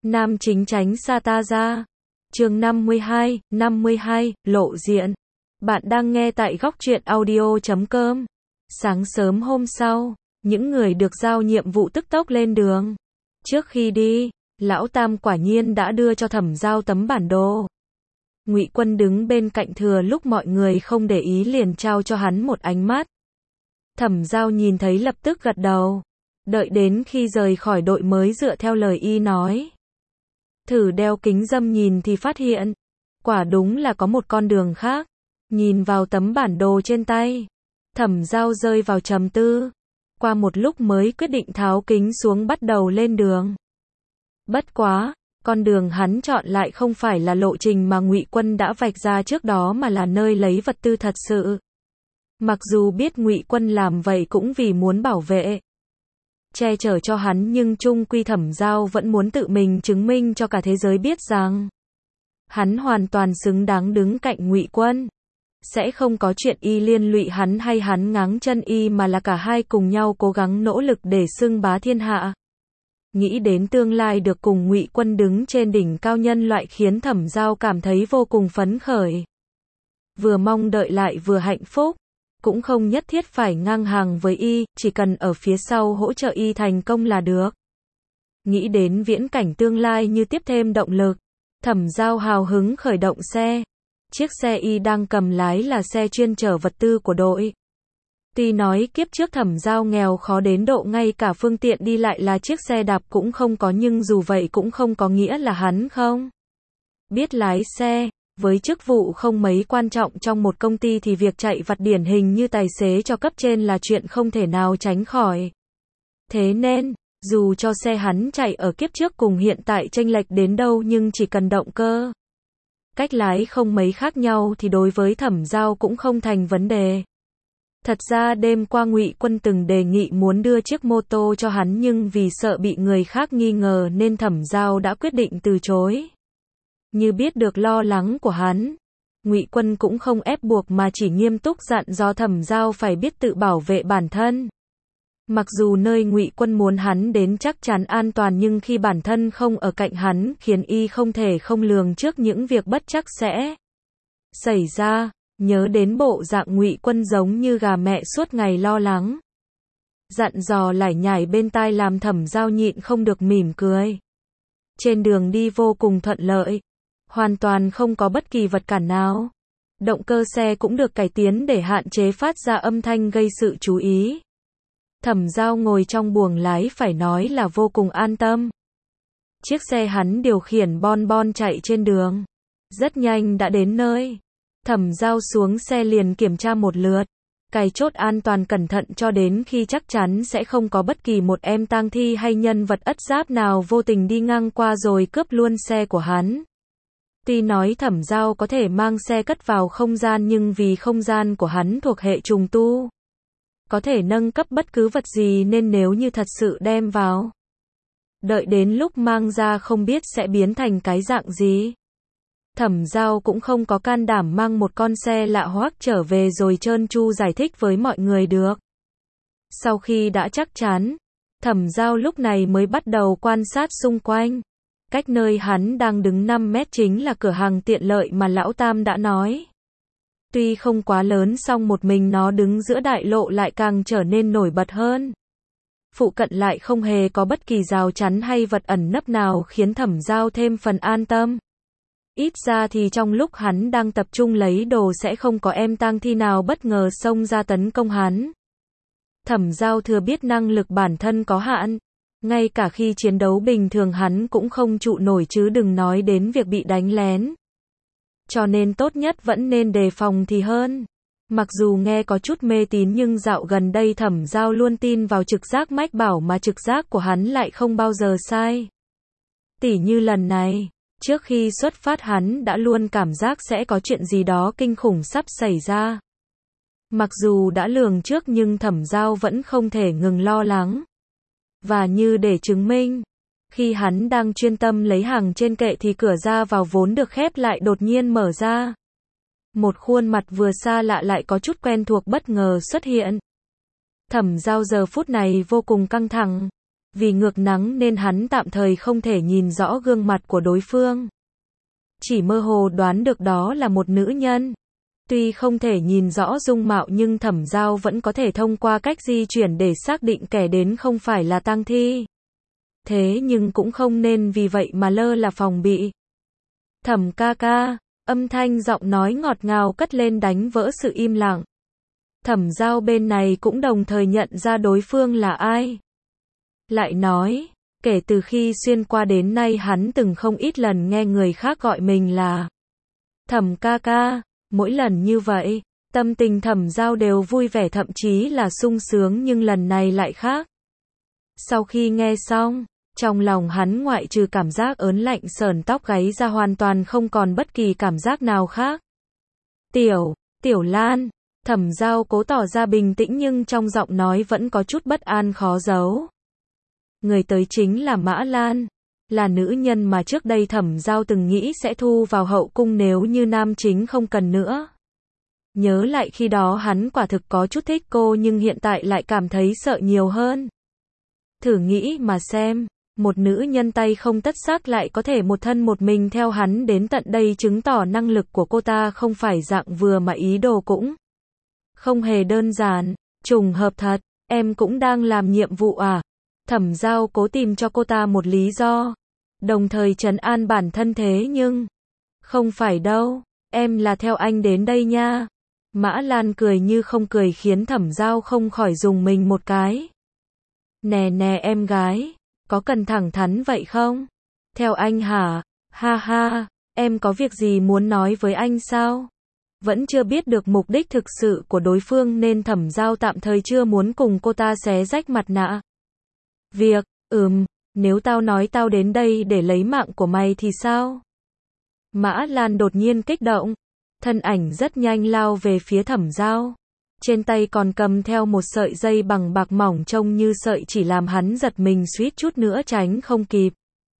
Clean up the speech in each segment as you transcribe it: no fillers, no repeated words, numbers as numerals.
Nam chính tránh xa ta ra. Chương 52, lộ diện. Bạn đang nghe tại góc truyện audio.com. Sáng sớm hôm sau, những người được giao nhiệm vụ tức tốc lên đường. Trước khi đi, Lão Tam quả nhiên đã đưa cho Thẩm Giao tấm bản đồ. Ngụy Quân đứng bên cạnh thừa lúc mọi người không để ý liền trao cho hắn một ánh mắt. Thẩm Giao nhìn thấy lập tức gật đầu. Đợi đến khi rời khỏi đội mới dựa theo lời y nói. Thử đeo kính râm nhìn thì phát hiện, quả đúng là có một con đường khác. Nhìn vào tấm bản đồ trên tay, Thẩm Giao rơi vào trầm tư. Qua một lúc mới quyết định tháo kính xuống bắt đầu lên đường. Bất quá, con đường hắn chọn lại không phải là lộ trình mà Ngụy Quân đã vạch ra trước đó mà là nơi lấy vật tư thật sự. Mặc dù biết Ngụy Quân làm vậy cũng vì muốn bảo vệ, che chở cho hắn, nhưng chung quy Thẩm Giao vẫn muốn tự mình chứng minh cho cả thế giới biết rằng hắn hoàn toàn xứng đáng đứng cạnh Ngụy Quân. Sẽ không có chuyện y liên lụy hắn hay hắn ngáng chân y, mà là cả hai cùng nhau cố gắng nỗ lực để xưng bá thiên hạ. Nghĩ đến tương lai được cùng Ngụy Quân đứng trên đỉnh cao nhân loại khiến Thẩm Giao cảm thấy vô cùng phấn khởi. Vừa mong đợi lại vừa hạnh phúc. Cũng không nhất thiết phải ngang hàng với y, chỉ cần ở phía sau hỗ trợ y thành công là được. Nghĩ đến viễn cảnh tương lai như tiếp thêm động lực, Thẩm Giao hào hứng khởi động xe. Chiếc xe y đang cầm lái là xe chuyên chở vật tư của đội. Tuy nói kiếp trước Thẩm Giao nghèo khó đến độ ngay cả phương tiện đi lại là chiếc xe đạp cũng không có, nhưng dù vậy cũng không có nghĩa là hắn không biết lái xe. Với chức vụ không mấy quan trọng trong một công ty thì việc chạy vặt điển hình như tài xế cho cấp trên là chuyện không thể nào tránh khỏi. Thế nên, dù cho xe hắn chạy ở kiếp trước cùng hiện tại chênh lệch đến đâu, nhưng chỉ cần động cơ, cách lái không mấy khác nhau thì đối với Thẩm Giao cũng không thành vấn đề. Thật ra đêm qua Ngụy Quân từng đề nghị muốn đưa chiếc mô tô cho hắn, nhưng vì sợ bị người khác nghi ngờ nên Thẩm Giao đã quyết định từ chối. Như biết được lo lắng của hắn, Ngụy Quân cũng không ép buộc mà chỉ nghiêm túc dặn dò Thẩm Giao phải biết tự bảo vệ bản thân. Mặc dù nơi Ngụy Quân muốn hắn đến chắc chắn an toàn, nhưng khi bản thân không ở cạnh hắn khiến y không thể không lường trước những việc bất trắc sẽ xảy ra. Nhớ đến bộ dạng Ngụy Quân giống như gà mẹ suốt ngày lo lắng, dặn dò lải nhải bên tai làm Thẩm Giao nhịn không được mỉm cười. Trên đường đi vô cùng thuận lợi, hoàn toàn không có bất kỳ vật cản nào. Động cơ xe cũng được cải tiến để hạn chế phát ra âm thanh gây sự chú ý. Thẩm Giao ngồi trong buồng lái phải nói là vô cùng an tâm. Chiếc xe hắn điều khiển bon bon chạy trên đường. Rất nhanh đã đến nơi. Thẩm Giao xuống xe liền kiểm tra một lượt, cài chốt an toàn cẩn thận cho đến khi chắc chắn sẽ không có bất kỳ một em tang thi hay nhân vật ất giáp nào vô tình đi ngang qua rồi cướp luôn xe của hắn. Tuy nói Thẩm Giao có thể mang xe cất vào không gian, nhưng vì không gian của hắn thuộc hệ trùng tu, có thể nâng cấp bất cứ vật gì, nên nếu như thật sự đem vào, đợi đến lúc mang ra không biết sẽ biến thành cái dạng gì. Thẩm Giao cũng không có can đảm mang một con xe lạ hoắc trở về rồi trơn tru giải thích với mọi người được. Sau khi đã chắc chắn, Thẩm Giao lúc này mới bắt đầu quan sát xung quanh. Cách nơi hắn đang đứng 5 mét chính là cửa hàng tiện lợi mà Lão Tam đã nói. Tuy không quá lớn song một mình nó đứng giữa đại lộ lại càng trở nên nổi bật hơn. Phụ cận lại không hề có bất kỳ rào chắn hay vật ẩn nấp nào khiến Thẩm Giao thêm phần an tâm. Ít ra thì trong lúc hắn đang tập trung lấy đồ sẽ không có em tang thi nào bất ngờ xông ra tấn công hắn. Thẩm Giao thừa biết năng lực bản thân có hạn. Ngay cả khi chiến đấu bình thường hắn cũng không trụ nổi chứ đừng nói đến việc bị đánh lén. Cho nên tốt nhất vẫn nên đề phòng thì hơn. Mặc dù nghe có chút mê tín nhưng dạo gần đây Thẩm Giao luôn tin vào trực giác mách bảo, mà trực giác của hắn lại không bao giờ sai. Tỉ như lần này, trước khi xuất phát hắn đã luôn cảm giác sẽ có chuyện gì đó kinh khủng sắp xảy ra. Mặc dù đã lường trước nhưng Thẩm Giao vẫn không thể ngừng lo lắng. Và như để chứng minh, khi hắn đang chuyên tâm lấy hàng trên kệ thì cửa ra vào vốn được khép lại đột nhiên mở ra. Một khuôn mặt vừa xa lạ lại có chút quen thuộc bất ngờ xuất hiện. Thẩm Giao giờ phút này vô cùng căng thẳng. Vì ngược nắng nên hắn tạm thời không thể nhìn rõ gương mặt của đối phương. Chỉ mơ hồ đoán được đó là một nữ nhân. Tuy không thể nhìn rõ dung mạo nhưng Thẩm Giao vẫn có thể thông qua cách di chuyển để xác định kẻ đến không phải là tang thi. Thế nhưng cũng không nên vì vậy mà lơ là phòng bị. Thẩm ca ca, âm thanh giọng nói ngọt ngào cất lên đánh vỡ sự im lặng. Thẩm Giao bên này cũng đồng thời nhận ra đối phương là ai. Lại nói, kể từ khi xuyên qua đến nay hắn từng không ít lần nghe người khác gọi mình là Thẩm ca ca. Mỗi lần như vậy, tâm tình Thẩm Giao đều vui vẻ thậm chí là sung sướng, nhưng lần này lại khác. Sau khi nghe xong, trong lòng hắn ngoại trừ cảm giác ớn lạnh sởn tóc gáy ra hoàn toàn không còn bất kỳ cảm giác nào khác. Tiểu Lan, Thẩm Giao cố tỏ ra bình tĩnh nhưng trong giọng nói vẫn có chút bất an khó giấu. Người tới chính là Mã Lan, là nữ nhân mà trước đây Thẩm Giao từng nghĩ sẽ thu vào hậu cung nếu như nam chính không cần nữa. Nhớ lại khi đó hắn quả thực có chút thích cô nhưng hiện tại lại cảm thấy sợ nhiều hơn. Thử nghĩ mà xem, một nữ nhân tay không tất xác lại có thể một thân một mình theo hắn đến tận đây, chứng tỏ năng lực của cô ta không phải dạng vừa mà ý đồ cũng không hề đơn giản. Trùng hợp thật, em cũng đang làm nhiệm vụ à? Thẩm Giao cố tìm cho cô ta một lý do, đồng thời trấn an bản thân thế nhưng không phải đâu, em là theo anh đến đây nha. Mã Lan cười như không cười khiến Thẩm Giao không khỏi rùng mình một cái. Nè em gái, có cần thẳng thắn vậy không? Theo anh hả? Ha ha, em có việc gì muốn nói với anh sao? Vẫn chưa biết được mục đích thực sự của đối phương nên Thẩm Giao tạm thời chưa muốn cùng cô ta xé rách mặt nạ. Việc, nếu tao nói tao đến đây để lấy mạng của mày thì sao? Mã Lan đột nhiên kích động, thân ảnh rất nhanh lao về phía Thẩm Giao. Trên tay còn cầm theo một sợi dây bằng bạc mỏng trông như sợi chỉ làm hắn giật mình suýt chút nữa tránh không kịp.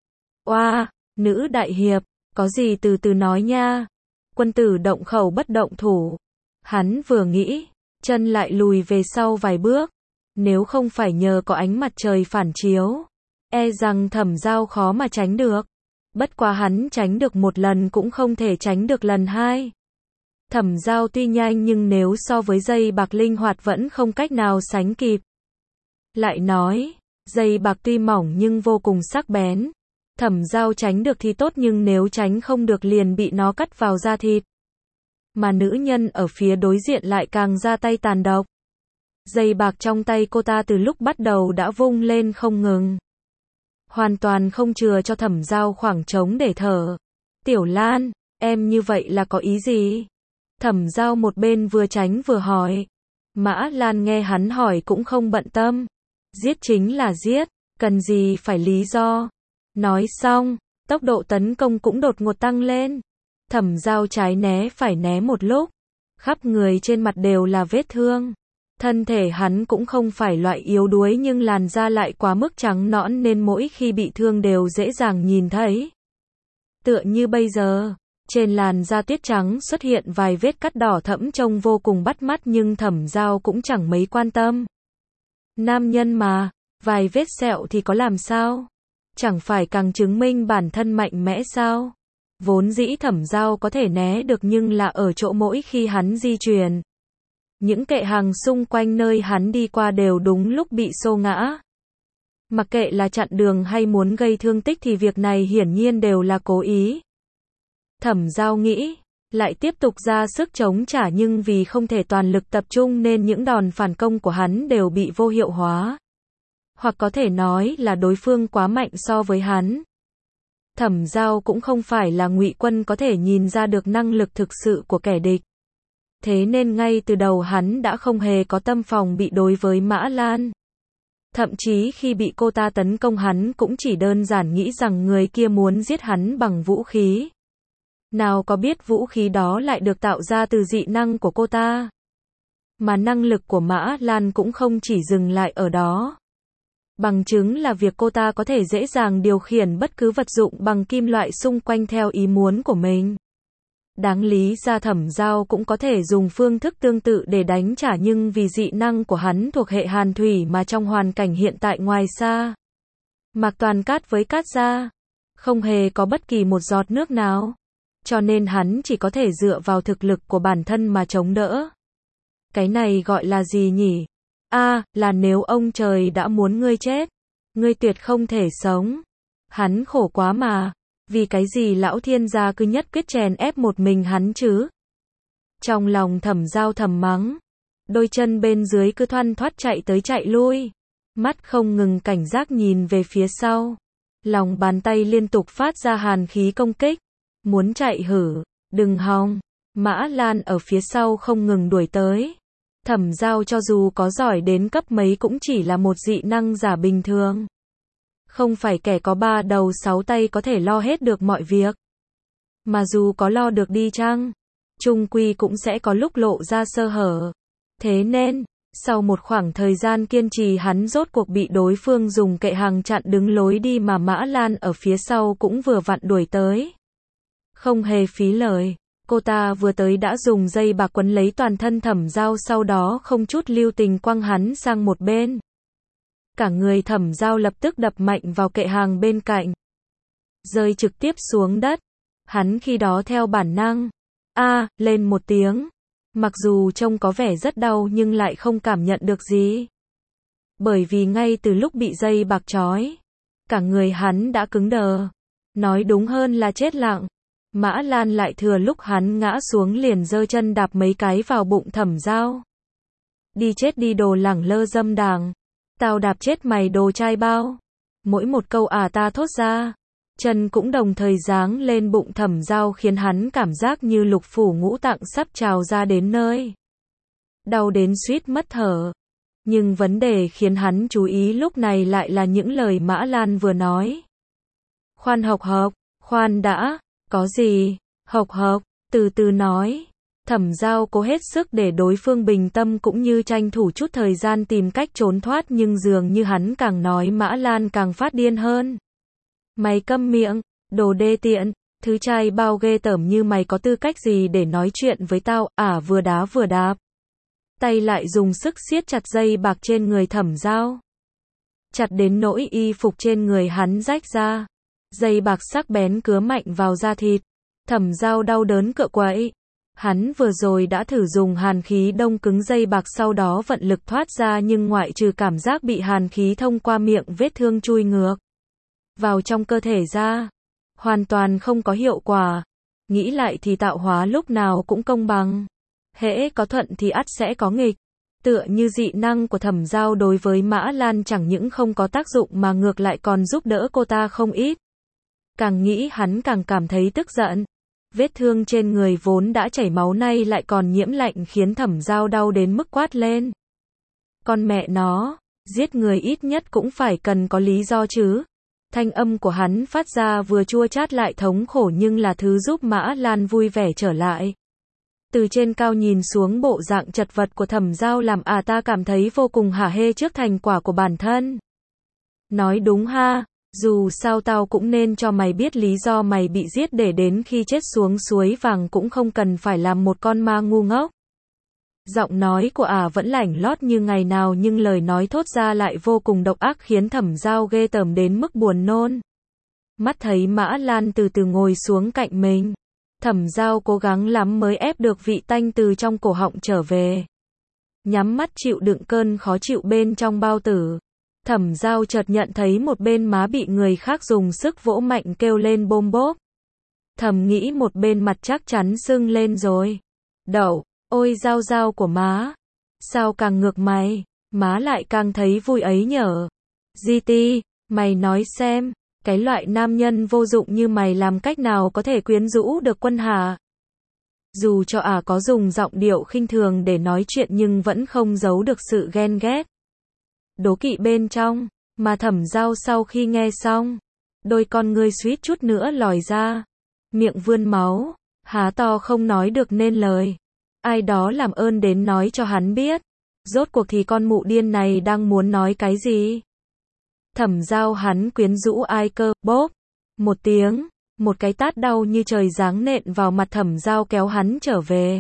Oa, nữ đại hiệp, có gì từ từ nói nha. Quân tử động khẩu bất động thủ. Hắn vừa nghĩ, chân lại lùi về sau vài bước. Nếu không phải nhờ có ánh mặt trời phản chiếu, e rằng Thẩm Giao khó mà tránh được. Bất quá hắn tránh được một lần cũng không thể tránh được lần hai. Thẩm Giao tuy nhanh nhưng nếu so với dây bạc linh hoạt vẫn không cách nào sánh kịp. Lại nói, dây bạc tuy mỏng nhưng vô cùng sắc bén. Thẩm Giao tránh được thì tốt nhưng nếu tránh không được liền bị nó cắt vào da thịt. Mà nữ nhân ở phía đối diện lại càng ra tay tàn độc. Dây bạc trong tay cô ta từ lúc bắt đầu đã vung lên không ngừng. Hoàn toàn không chừa cho Thẩm Giao khoảng trống để thở. Tiểu Lan, em như vậy là có ý gì? Thẩm Giao một bên vừa tránh vừa hỏi. Mã Lan nghe hắn hỏi cũng không bận tâm. Giết chính là giết, cần gì phải lý do. Nói xong, tốc độ tấn công cũng đột ngột tăng lên. Thẩm Giao trái né phải né một lúc. Khắp người trên mặt đều là vết thương. Thân thể hắn cũng không phải loại yếu đuối nhưng làn da lại quá mức trắng nõn nên mỗi khi bị thương đều dễ dàng nhìn thấy. Tựa như bây giờ, trên làn da tuyết trắng xuất hiện vài vết cắt đỏ thẫm trông vô cùng bắt mắt nhưng Thẩm Giao cũng chẳng mấy quan tâm. Nam nhân mà, vài vết sẹo thì có làm sao? Chẳng phải càng chứng minh bản thân mạnh mẽ sao? Vốn dĩ Thẩm Giao có thể né được nhưng là ở chỗ mỗi khi hắn di chuyển. Những kệ hàng xung quanh nơi hắn đi qua đều đúng lúc bị xô ngã. Mặc kệ là chặn đường hay muốn gây thương tích thì việc này hiển nhiên đều là cố ý. Thẩm Giao nghĩ, lại tiếp tục ra sức chống trả nhưng vì không thể toàn lực tập trung nên những đòn phản công của hắn đều bị vô hiệu hóa. Hoặc có thể nói là đối phương quá mạnh so với hắn. Thẩm Giao cũng không phải là Ngụy Quân có thể nhìn ra được năng lực thực sự của kẻ địch. Thế nên ngay từ đầu hắn đã không hề có tâm phòng bị đối với Mã Lan. Thậm chí khi bị cô ta tấn công hắn cũng chỉ đơn giản nghĩ rằng người kia muốn giết hắn bằng vũ khí. Nào có biết vũ khí đó lại được tạo ra từ dị năng của cô ta. Mà năng lực của Mã Lan cũng không chỉ dừng lại ở đó. Bằng chứng là việc cô ta có thể dễ dàng điều khiển bất cứ vật dụng bằng kim loại xung quanh theo ý muốn của mình. Đáng lý ra Thẩm Giao cũng có thể dùng phương thức tương tự để đánh trả nhưng vì dị năng của hắn thuộc hệ hàn thủy mà trong hoàn cảnh hiện tại ngoài xa Mạc Toàn cát với cát ra, không hề có bất kỳ một giọt nước nào. Cho nên hắn chỉ có thể dựa vào thực lực của bản thân mà chống đỡ. Cái này gọi là gì nhỉ? Là nếu ông trời đã muốn ngươi chết, ngươi tuyệt không thể sống. Hắn khổ quá mà, vì cái gì lão thiên gia cứ nhất quyết chèn ép một mình hắn chứ? Trong lòng Thẩm Giao thầm mắng, đôi chân bên dưới cứ thoăn thoắt chạy tới chạy lui, mắt không ngừng cảnh giác nhìn về phía sau, lòng bàn tay liên tục phát ra hàn khí công kích, muốn chạy hử, đừng hòng. Mã Lan ở phía sau không ngừng đuổi tới. Thẩm Giao cho dù có giỏi đến cấp mấy cũng chỉ là một dị năng giả bình thường. Không phải kẻ có 3 đầu 6 tay có thể lo hết được mọi việc. Mà dù có lo được đi chăng, chung quy cũng sẽ có lúc lộ ra sơ hở. Thế nên, sau một khoảng thời gian kiên trì hắn rốt cuộc bị đối phương dùng kệ hàng chặn đứng lối đi mà Mã Lan ở phía sau cũng vừa vặn đuổi tới. Không hề phí lời, cô ta vừa tới đã dùng dây bạc quấn lấy toàn thân Thẩm Giao, sau đó không chút lưu tình quăng hắn sang một bên. Cả người Thẩm Giao lập tức đập mạnh vào kệ hàng bên cạnh, rơi trực tiếp xuống đất. Hắn khi đó theo bản năng lên một tiếng, mặc dù trông có vẻ rất đau nhưng lại không cảm nhận được gì. Bởi vì ngay từ lúc bị dây bạc trói, cả người hắn đã cứng đờ, nói đúng hơn là chết lặng. Mã Lan lại thừa lúc hắn ngã xuống liền giơ chân đạp mấy cái vào bụng Thẩm Giao. Đi chết đi đồ lẳng lơ dâm đàng, tao đạp chết mày đồ trai bao. Mỗi một câu ta thốt ra, chân cũng đồng thời giáng lên bụng Thẩm Giao khiến hắn cảm giác như lục phủ ngũ tạng sắp trào ra đến nơi. Đau đến suýt mất thở. Nhưng vấn đề khiến hắn chú ý lúc này lại là những lời Mã Lan vừa nói. Khoan hộc, khoan đã, có gì, hộc, từ từ nói. Thẩm Giao cố hết sức để đối phương bình tâm cũng như tranh thủ chút thời gian tìm cách trốn thoát, nhưng dường như hắn càng nói Mã Lan càng phát điên hơn. Mày câm miệng, đồ đê tiện, thứ trai bao ghê tởm như mày có tư cách gì để nói chuyện với tao, vừa đá vừa đạp. Tay lại dùng sức siết chặt dây bạc trên người Thẩm Giao. Chặt đến nỗi y phục trên người hắn rách ra. Dây bạc sắc bén cứa mạnh vào da thịt. Thẩm Giao đau đớn cựa quậy. Hắn vừa rồi đã thử dùng hàn khí đông cứng dây bạc, sau đó vận lực thoát ra, nhưng ngoại trừ cảm giác bị hàn khí thông qua miệng vết thương chui ngược vào trong cơ thể ra, hoàn toàn không có hiệu quả. Nghĩ lại thì tạo hóa lúc nào cũng công bằng. Hễ có thuận thì ắt sẽ có nghịch. Tựa như dị năng của Thẩm Giao đối với Mã Lan chẳng những không có tác dụng mà ngược lại còn giúp đỡ cô ta không ít. Càng nghĩ hắn càng cảm thấy tức giận. Vết thương trên người vốn đã chảy máu nay lại còn nhiễm lạnh khiến Thẩm Giao đau đến mức quát lên. Con mẹ nó, giết người ít nhất cũng phải cần có lý do chứ. Thanh âm của hắn phát ra vừa chua chát lại thống khổ, nhưng là thứ giúp Mã Lan vui vẻ trở lại. Từ trên cao nhìn xuống bộ dạng chật vật của Thẩm Giao làm ta cảm thấy vô cùng hả hê trước thành quả của bản thân. Nói đúng ha, dù sao tao cũng nên cho mày biết lý do mày bị giết, để đến khi chết xuống suối vàng cũng không cần phải làm một con ma ngu ngốc. Giọng nói của vẫn lảnh lót như ngày nào, nhưng lời nói thốt ra lại vô cùng độc ác khiến Thẩm Giao ghê tởm đến mức buồn nôn. Mắt thấy Mã Lan từ từ ngồi xuống cạnh mình, Thẩm Giao cố gắng lắm mới ép được vị tanh từ trong cổ họng trở về. Nhắm mắt chịu đựng cơn khó chịu bên trong bao tử. Thẩm Giao chợt nhận thấy một bên má bị người khác dùng sức vỗ mạnh kêu lên bôm bốp. Thầm nghĩ một bên mặt chắc chắn sưng lên rồi. Đậu, ôi Giao Giao của má. Sao càng ngược mày, má lại càng thấy vui ấy nhở. GT, mày nói xem, cái loại nam nhân vô dụng như mày làm cách nào có thể quyến rũ được Quân Hà? Dù cho có dùng giọng điệu khinh thường để nói chuyện nhưng vẫn không giấu được sự ghen ghét, đố kỵ bên trong, mà Thẩm Giao sau khi nghe xong, đôi con ngươi suýt chút nữa lòi ra, miệng vươn máu, há to không nói được nên lời. Ai đó làm ơn đến nói cho hắn biết, rốt cuộc thì con mụ điên này đang muốn nói cái gì? Thẩm Giao hắn quyến rũ ai cơ, bốp, một tiếng, một cái tát đau như trời giáng nện vào mặt Thẩm Giao kéo hắn trở về.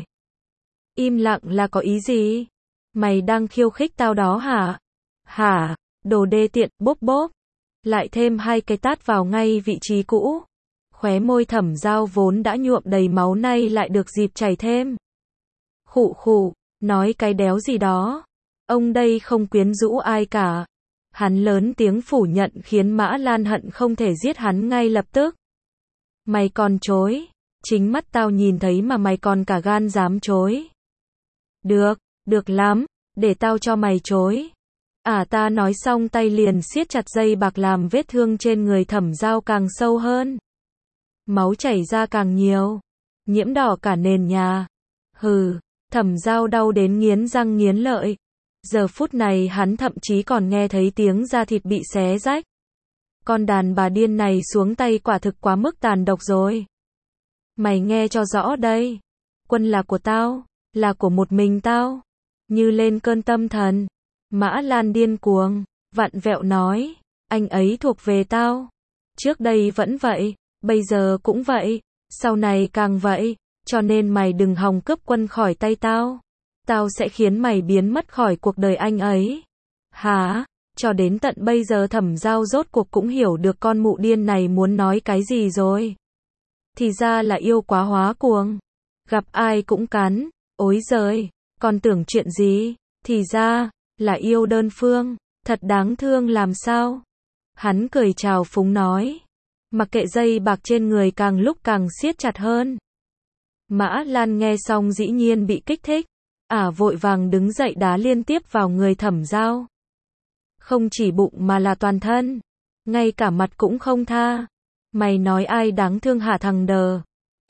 Im lặng là có ý gì? Mày đang khiêu khích tao đó hả? Hả, đồ đê tiện, bốp bốp. lại thêm 2 cái tát vào ngay vị trí cũ. Khóe môi Thẩm Giao vốn đã nhuộm đầy máu nay lại được dịp chảy thêm. Khụ khụ, nói cái đéo gì đó. Ông đây không quyến rũ ai cả. Hắn lớn tiếng phủ nhận khiến Mã Lan hận không thể giết hắn ngay lập tức. Mày còn chối, chính mắt tao nhìn thấy mà mày còn cả gan dám chối. Được, được lắm, để tao cho mày chối. Ta nói xong tay liền siết chặt dây bạc làm vết thương trên người Thẩm Giao càng sâu hơn. Máu chảy ra càng nhiều, nhiễm đỏ cả nền nhà. Hừ, Thẩm Giao đau đến nghiến răng nghiến lợi. Giờ phút này hắn thậm chí còn nghe thấy tiếng da thịt bị xé rách. Con đàn bà điên này xuống tay quả thực quá mức tàn độc rồi. Mày nghe cho rõ đây. Quân là của tao, là của một mình tao. Như lên cơn tâm thần. Mã Lan điên cuồng, vặn vẹo nói. Anh ấy thuộc về tao. Trước đây vẫn vậy, bây giờ cũng vậy, sau này càng vậy. Cho nên mày đừng hòng cướp Quân khỏi tay tao. Tao sẽ khiến mày biến mất khỏi cuộc đời anh ấy. Hả? Cho đến tận bây giờ Thẩm Giao rốt cuộc cũng hiểu được con mụ điên này muốn nói cái gì rồi. Thì ra là yêu quá hóa cuồng. Gặp ai cũng cắn. Ối giời, còn tưởng chuyện gì? Thì ra là yêu đơn phương. Thật đáng thương làm sao? Hắn cười trào phúng nói. Mặc kệ dây bạc trên người càng lúc càng siết chặt hơn. Mã Lan nghe xong dĩ nhiên bị kích thích. Vội vàng đứng dậy đá liên tiếp vào người Thẩm Giao. Không chỉ bụng mà là toàn thân. Ngay cả mặt cũng không tha. Mày nói ai đáng thương hả thằng đờ?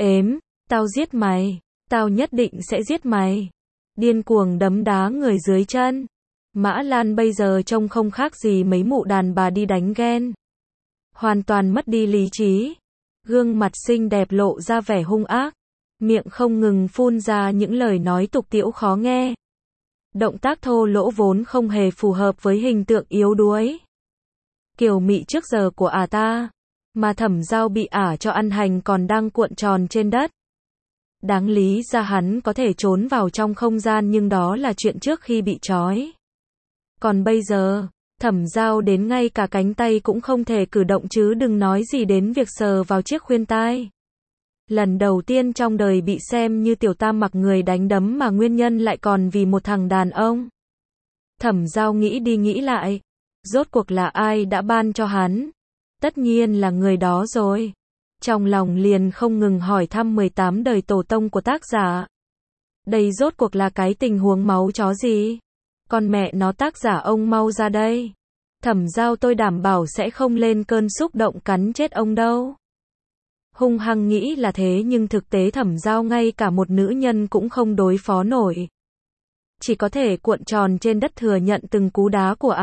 Tao giết mày. Tao nhất định sẽ giết mày. Điên cuồng đấm đá người dưới chân. Mã Lan bây giờ trông không khác gì mấy mụ đàn bà đi đánh ghen. Hoàn toàn mất đi lý trí. Gương mặt xinh đẹp lộ ra vẻ hung ác. Miệng không ngừng phun ra những lời nói tục tĩu khó nghe. Động tác thô lỗ vốn không hề phù hợp với hình tượng yếu đuối. Kiều mị trước giờ của ta. Mà Thẩm Giao bị cho ăn hành còn đang cuộn tròn trên đất. Đáng lý ra hắn có thể trốn vào trong không gian nhưng đó là chuyện trước khi bị trói. Còn bây giờ, Thẩm Giao đến ngay cả cánh tay cũng không thể cử động chứ đừng nói gì đến việc sờ vào chiếc khuyên tai. Lần đầu tiên trong đời bị xem như tiểu tam mặc người đánh đấm mà nguyên nhân lại còn vì một thằng đàn ông. Thẩm Giao nghĩ đi nghĩ lại. Rốt cuộc là ai đã ban cho hắn? Tất nhiên là người đó rồi. Trong lòng liền không ngừng hỏi thăm 18 đời tổ tông của tác giả. Đây rốt cuộc là cái tình huống máu chó gì? Con mẹ nó tác giả ông mau ra đây. Thẩm Giao tôi đảm bảo sẽ không lên cơn xúc động cắn chết ông đâu. Hung hăng nghĩ là thế nhưng thực tế Thẩm Giao ngay cả một nữ nhân cũng không đối phó nổi. Chỉ có thể cuộn tròn trên đất thừa nhận từng cú đá của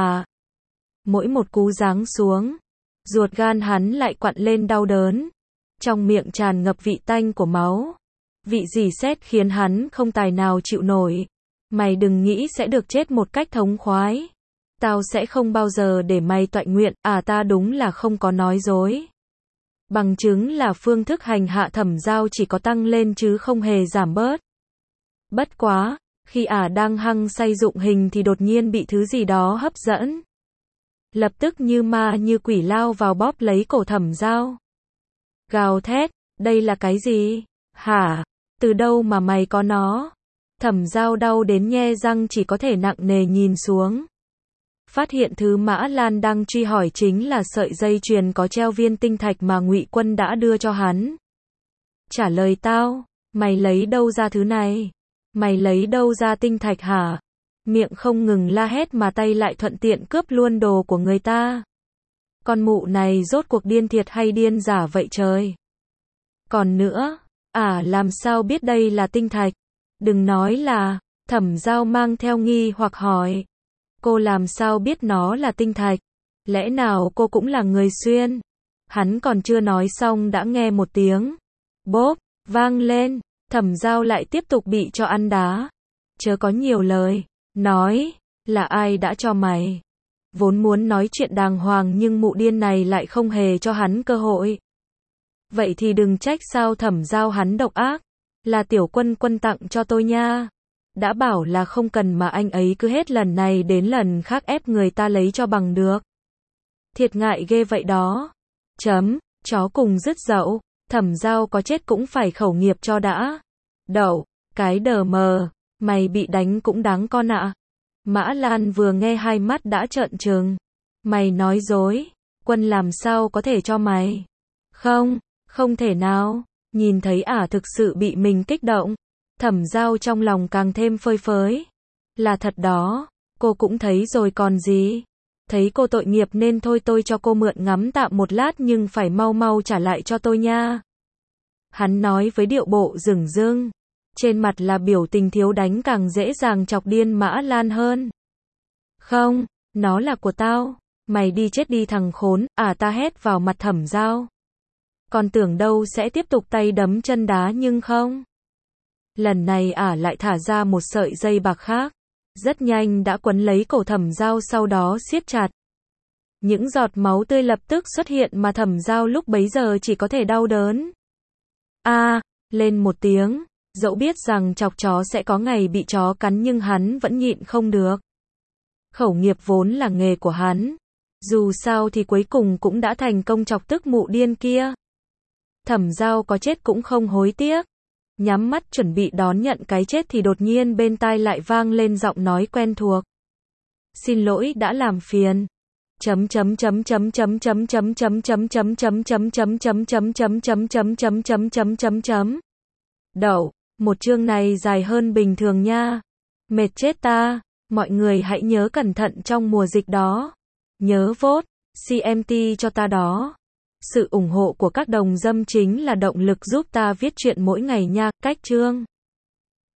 Mỗi một cú giáng xuống, ruột gan hắn lại quặn lên đau đớn. Trong miệng tràn ngập vị tanh của máu. Vị rỉ sét khiến hắn không tài nào chịu nổi. Mày đừng nghĩ sẽ được chết một cách thống khoái. Tao sẽ không bao giờ để mày toại nguyện. Ta đúng là không có nói dối. Bằng chứng là phương thức hành hạ Thẩm Giao chỉ có tăng lên chứ không hề giảm bớt. Bất quá, khi đang hăng say dụng hình thì đột nhiên bị thứ gì đó hấp dẫn. Lập tức như ma như quỷ lao vào bóp lấy cổ Thẩm Giao. Gào thét, đây là cái gì? Hả? Từ đâu mà mày có nó? Thẩm Giao đau đến nhe răng chỉ có thể nặng nề nhìn xuống. Phát hiện thứ Mã Lan đang truy hỏi chính là sợi dây chuyền có treo viên tinh thạch mà Ngụy Quân đã đưa cho hắn. Trả lời tao, mày lấy đâu ra thứ này? Mày lấy đâu ra tinh thạch hả? Miệng không ngừng la hét mà tay lại thuận tiện cướp luôn đồ của người ta. Con mụ này rốt cuộc điên thiệt hay điên giả vậy trời? Còn nữa, làm sao biết đây là tinh thạch? Đừng nói là, Thẩm Giao mang theo nghi hoặc hỏi. Cô làm sao biết nó là tinh thạch? Lẽ nào cô cũng là người xuyên? Hắn còn chưa nói xong đã nghe một tiếng bốp vang lên. Thẩm Giao lại tiếp tục bị cho ăn đá. Chớ có nhiều lời. Nói, là ai đã cho mày? Vốn muốn nói chuyện đàng hoàng nhưng mụ điên này lại không hề cho hắn cơ hội. Vậy thì đừng trách sao Thẩm Giao hắn độc ác. Là Tiểu Quân Quân tặng cho tôi nha. Đã bảo là không cần mà anh ấy cứ hết lần này đến lần khác ép người ta lấy cho bằng được. Thiệt ngại ghê vậy đó. Chó cùng dứt dậu, Thẩm Giao có chết cũng phải khẩu nghiệp cho đã. Đậu, cái đờ mờ, mày bị đánh cũng đáng con ạ. Mã Lan vừa nghe hai mắt đã trợn trừng. Mày nói dối, Quân làm sao có thể cho mày? Không thể nào. Nhìn thấy ả thực sự bị mình kích động, Thẩm Giao trong lòng càng thêm phơi phới. Là thật đó, cô cũng thấy rồi còn gì. Thấy cô tội nghiệp nên thôi tôi cho cô mượn ngắm tạm một lát nhưng phải mau mau trả lại cho tôi nha. Hắn nói với điệu bộ dửng dưng. Trên mặt là biểu tình thiếu đánh càng dễ dàng chọc điên Mã Lan hơn. Không, nó là của tao. Mày đi chết đi thằng khốn, ta hét vào mặt Thẩm Giao. Còn tưởng đâu sẽ tiếp tục tay đấm chân đá nhưng không. Lần này lại thả ra một sợi dây bạc khác. Rất nhanh đã quấn lấy cổ Thẩm Giao sau đó siết chặt. Những giọt máu tươi lập tức xuất hiện mà Thẩm Giao lúc bấy giờ chỉ có thể đau đớn. Lên một tiếng, dẫu biết rằng chọc chó sẽ có ngày bị chó cắn nhưng hắn vẫn nhịn không được. Khẩu nghiệp vốn là nghề của hắn. Dù sao thì cuối cùng cũng đã thành công chọc tức mụ điên kia. Thẩm Giao có chết cũng không hối tiếc. Nhắm mắt chuẩn bị đón nhận cái chết thì đột nhiên bên tai lại vang lên giọng nói quen thuộc. Xin lỗi đã làm phiền. Đậu, một chương này dài hơn bình thường nha. Mệt chết ta. Mọi người hãy nhớ cẩn thận trong mùa dịch đó. Nhớ vote CMT cho ta đó. Sự ủng hộ của các đồng dâm chính là động lực giúp ta viết truyện mỗi ngày nha. Cách chương